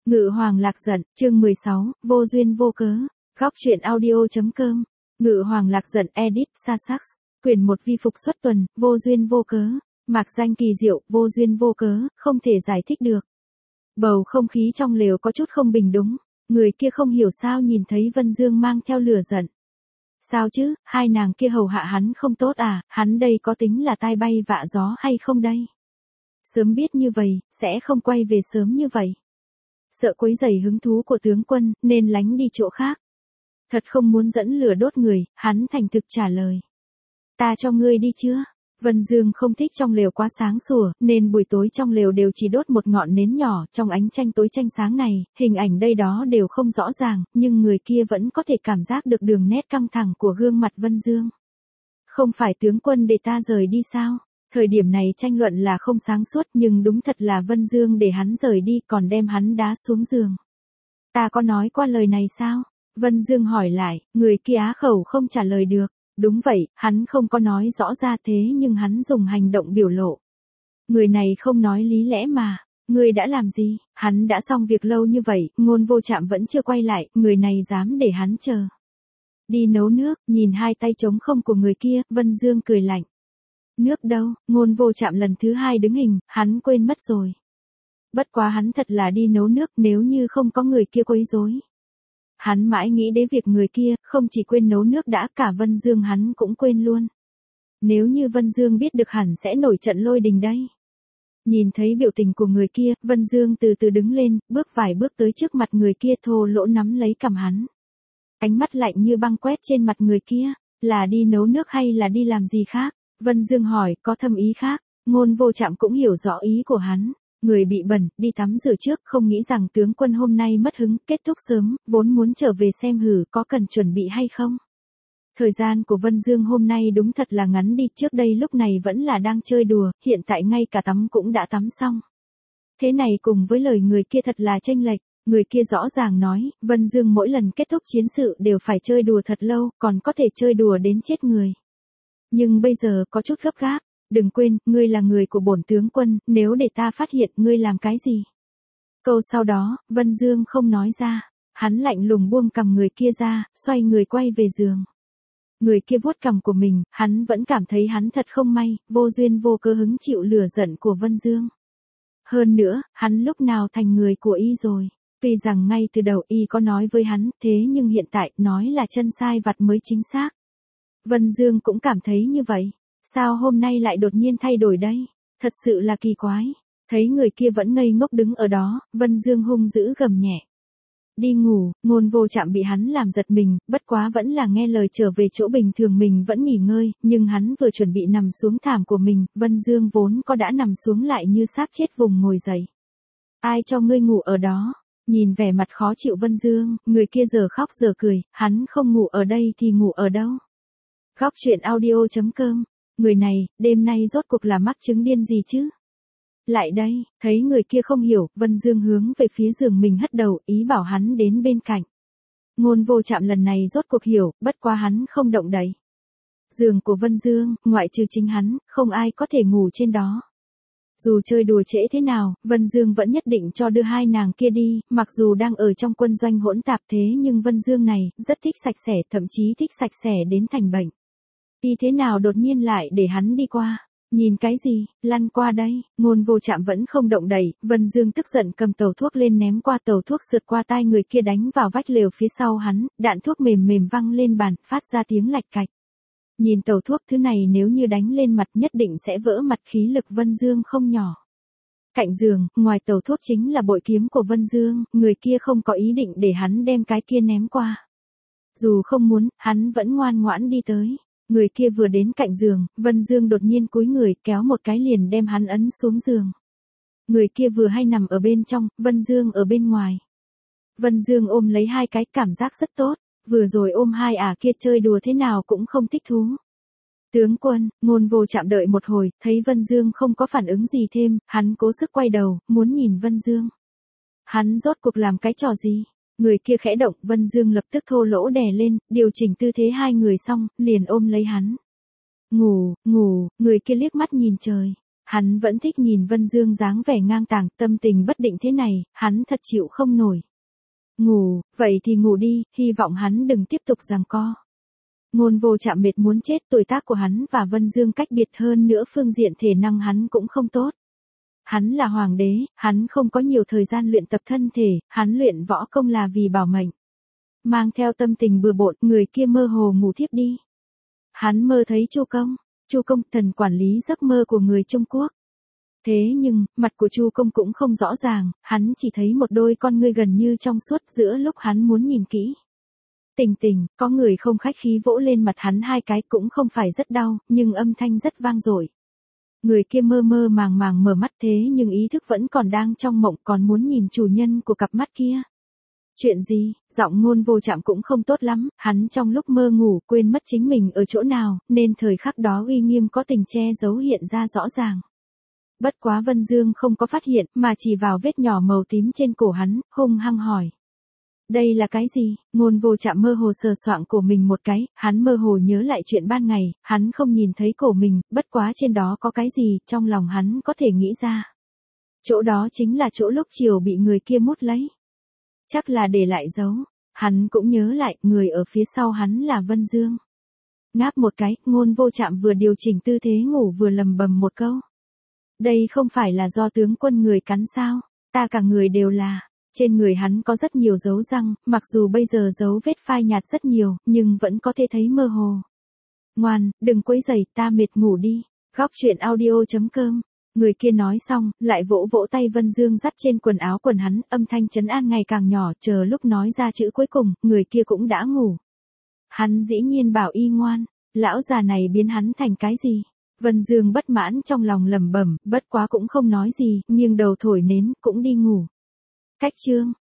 Ngự Hoàng Lạc Giận, chương 16, vô duyên vô cớ. Góc truyện audio.com. Ngự Hoàng Lạc Giận edit Sasax. Quyển 1 vi phục xuất tuần, vô duyên vô cớ. Mạc danh kỳ diệu, vô duyên vô cớ, không thể giải thích được. Bầu không khí trong lều có chút không bình đúng. Người kia không hiểu sao nhìn thấy Vân Dương mang theo lửa giận. Sao chứ, hai nàng kia hầu hạ hắn không tốt à, hắn đây có tính là tai bay vạ gió hay không đây? Sớm biết như vậy, sẽ không quay về sớm như vậy. Sợ quấy rầy hứng thú của tướng quân, nên lánh đi chỗ khác. Thật không muốn dẫn lửa đốt người, hắn thành thực trả lời. Ta cho ngươi đi chưa? Vân Dương không thích trong lều quá sáng sủa, nên buổi tối trong lều đều chỉ đốt một ngọn nến nhỏ, trong ánh tranh tối tranh sáng này, hình ảnh đây đó đều không rõ ràng, nhưng người kia vẫn có thể cảm giác được đường nét căng thẳng của gương mặt Vân Dương. Không phải tướng quân để ta rời đi sao? Thời điểm này tranh luận là không sáng suốt, nhưng đúng thật là Vân Dương để hắn rời đi còn đem hắn đá xuống giường. Ta có nói qua lời này sao? Vân Dương hỏi lại, người kia á khẩu không trả lời được. Đúng vậy, hắn không có nói rõ ra thế nhưng hắn dùng hành động biểu lộ. Người này không nói lý lẽ mà. Người đã làm gì? Hắn đã xong việc lâu như vậy, Ngôn Vô Trạm vẫn chưa quay lại, người này dám để hắn chờ. Đi nấu nước, nhìn hai tay trống không của người kia, Vân Dương cười lạnh. Nước đâu? Ngôn Vô Trạm lần thứ hai đứng hình, hắn quên mất rồi. Bất quá hắn thật là đi nấu nước nếu như không có người kia quấy rối. Hắn mãi nghĩ đến việc người kia, không chỉ quên nấu nước đã, cả Vân Dương hắn cũng quên luôn. Nếu như Vân Dương biết được hẳn sẽ nổi trận lôi đình đấy. Nhìn thấy biểu tình của người kia, Vân Dương từ từ đứng lên, bước vài bước tới trước mặt người kia, thô lỗ nắm lấy cằm hắn. Ánh mắt lạnh như băng quét trên mặt người kia, là đi nấu nước hay là đi làm gì khác? Vân Dương hỏi, có thâm ý khác? Ngôn Vô Trạm cũng hiểu rõ ý của hắn. Người bị bẩn, đi tắm rửa trước, không nghĩ rằng tướng quân hôm nay mất hứng, kết thúc sớm, vốn muốn trở về xem hử có cần chuẩn bị hay không. Thời gian của Vân Dương hôm nay đúng thật là ngắn đi, trước đây lúc này vẫn là đang chơi đùa, hiện tại ngay cả tắm cũng đã tắm xong. Thế này cùng với lời người kia thật là chênh lệch, người kia rõ ràng nói, Vân Dương mỗi lần kết thúc chiến sự đều phải chơi đùa thật lâu, còn có thể chơi đùa đến chết người. Nhưng bây giờ có chút gấp gáp. Đừng quên, ngươi là người của bổn tướng quân, nếu để ta phát hiện ngươi làm cái gì. Câu sau đó, Vân Dương không nói ra. Hắn lạnh lùng buông cằm người kia ra, xoay người quay về giường. Người kia vuốt cằm của mình, hắn vẫn cảm thấy hắn thật không may, vô duyên vô cớ hứng chịu lửa giận của Vân Dương. Hơn nữa, hắn lúc nào thành người của y rồi. Tuy rằng ngay từ đầu y có nói với hắn, thế nhưng hiện tại nói là chân sai vặt mới chính xác. Vân Dương cũng cảm thấy như vậy. Sao hôm nay lại đột nhiên thay đổi đây? Thật sự là kỳ quái. Thấy người kia vẫn ngây ngốc đứng ở đó, Vân Dương hung dữ gầm nhẹ. Đi ngủ, Ngôn Vô Trạm bị hắn làm giật mình, bất quá vẫn là nghe lời trở về chỗ bình thường mình vẫn nghỉ ngơi, nhưng hắn vừa chuẩn bị nằm xuống thảm của mình, Vân Dương vốn có đã nằm xuống lại như xác chết vùng ngồi dậy. Ai cho ngươi ngủ ở đó? Nhìn vẻ mặt khó chịu Vân Dương, người kia giờ khóc giờ cười, hắn không ngủ ở đây thì ngủ ở đâu? Góc truyện audio.com. Người này, đêm nay rốt cuộc là mắc chứng điên gì chứ? Lại đây, thấy người kia không hiểu, Vân Dương hướng về phía giường mình hất đầu, ý bảo hắn đến bên cạnh. Ngôn Vô Trạm lần này rốt cuộc hiểu, bất quá hắn không động đậy. Giường của Vân Dương, ngoại trừ chính hắn, không ai có thể ngủ trên đó. Dù chơi đùa trễ thế nào, Vân Dương vẫn nhất định cho đưa hai nàng kia đi, mặc dù đang ở trong quân doanh hỗn tạp thế nhưng Vân Dương này, rất thích sạch sẽ, thậm chí thích sạch sẽ đến thành bệnh. Y thế nào đột nhiên lại để hắn đi qua? Nhìn cái gì? Lăn qua đây. Ngôn Vô Trạm vẫn không động đậy, Vân Dương tức giận cầm tàu thuốc lên ném qua, tàu thuốc sượt qua tai người kia đánh vào vách lều phía sau hắn, đạn thuốc mềm mềm văng lên bàn, phát ra tiếng lạch cạch. Nhìn tàu thuốc thứ này nếu như đánh lên mặt nhất định sẽ vỡ mặt, khí lực Vân Dương không nhỏ. Cạnh giường, ngoài tàu thuốc chính là bội kiếm của Vân Dương, người kia không có ý định để hắn đem cái kia ném qua. Dù không muốn, hắn vẫn ngoan ngoãn đi tới. Người kia vừa đến cạnh giường, Vân Dương đột nhiên cúi người kéo một cái liền đem hắn ấn xuống giường. Người kia vừa hay nằm ở bên trong, Vân Dương ở bên ngoài. Vân Dương ôm lấy hai cái, cảm giác rất tốt, vừa rồi ôm hai kia chơi đùa thế nào cũng không thích thú. Tướng quân, Ngôn Vô Trạm đợi một hồi, thấy Vân Dương không có phản ứng gì thêm, hắn cố sức quay đầu, muốn nhìn Vân Dương. Hắn rốt cuộc làm cái trò gì? Người kia khẽ động, Vân Dương lập tức thô lỗ đè lên, điều chỉnh tư thế hai người xong, liền ôm lấy hắn. Ngủ, người kia liếc mắt nhìn trời. Hắn vẫn thích nhìn Vân Dương dáng vẻ ngang tàng, tâm tình bất định thế này, hắn thật chịu không nổi. Ngủ, vậy thì ngủ đi, hy vọng hắn đừng tiếp tục giằng co. Ngôn Vô Trạm mệt muốn chết, tuổi tác của hắn và Vân Dương cách biệt, hơn nữa phương diện thể năng hắn cũng không tốt. Hắn là hoàng đế, hắn không có nhiều thời gian luyện tập thân thể, hắn luyện võ công là vì bảo mệnh. Mang theo tâm tình bừa bộn, người kia mơ hồ ngủ thiếp đi. Hắn mơ thấy Chu Công, thần quản lý giấc mơ của người Trung Quốc. Thế nhưng, mặt của Chu Công cũng không rõ ràng, hắn chỉ thấy một đôi con ngươi gần như trong suốt giữa lúc hắn muốn nhìn kỹ. Tình, có người không khách khí vỗ lên mặt hắn 2 cái, cũng không phải rất đau, nhưng âm thanh rất vang dội. Người kia mơ mơ màng mở mắt, thế nhưng ý thức vẫn còn đang trong mộng, còn muốn nhìn chủ nhân của cặp mắt kia. Chuyện gì? Giọng Ngôn Vô Trạm cũng không tốt lắm, hắn trong lúc mơ ngủ quên mất chính mình ở chỗ nào, nên thời khắc đó uy nghiêm có tình che giấu hiện ra rõ ràng. Bất quá Vân Dương không có phát hiện, mà chỉ vào vết nhỏ màu tím trên cổ hắn, hung hăng hỏi. Đây là cái gì? Ngôn Vô Trạm mơ hồ sờ soạng cổ mình một cái, hắn mơ hồ nhớ lại chuyện ban ngày, hắn không nhìn thấy cổ mình, bất quá trên đó có cái gì, trong lòng hắn có thể nghĩ ra. Chỗ đó chính là chỗ lúc chiều bị người kia mút lấy. Chắc là để lại dấu. Hắn cũng nhớ lại, người ở phía sau hắn là Vân Dương. Ngáp một cái, Ngôn Vô Trạm vừa điều chỉnh tư thế ngủ vừa lầm bầm một câu. Đây không phải là do tướng quân người cắn sao? Ta cả người đều là. Trên người hắn có rất nhiều dấu răng, mặc dù bây giờ dấu vết phai nhạt rất nhiều, nhưng vẫn có thể thấy mơ hồ. Ngoan, đừng quấy rầy, ta mệt, ngủ đi. Góc truyện audio.com. Người kia nói xong, lại vỗ vỗ tay Vân Dương dắt trên quần áo quần hắn, âm thanh trấn an ngày càng nhỏ, chờ lúc nói ra chữ cuối cùng, người kia cũng đã ngủ. Hắn dĩ nhiên bảo y ngoan, lão già này biến hắn thành cái gì? Vân Dương bất mãn trong lòng lẩm bẩm, bất quá cũng không nói gì, nghiêng đầu thổi nến, cũng đi ngủ. Cách chương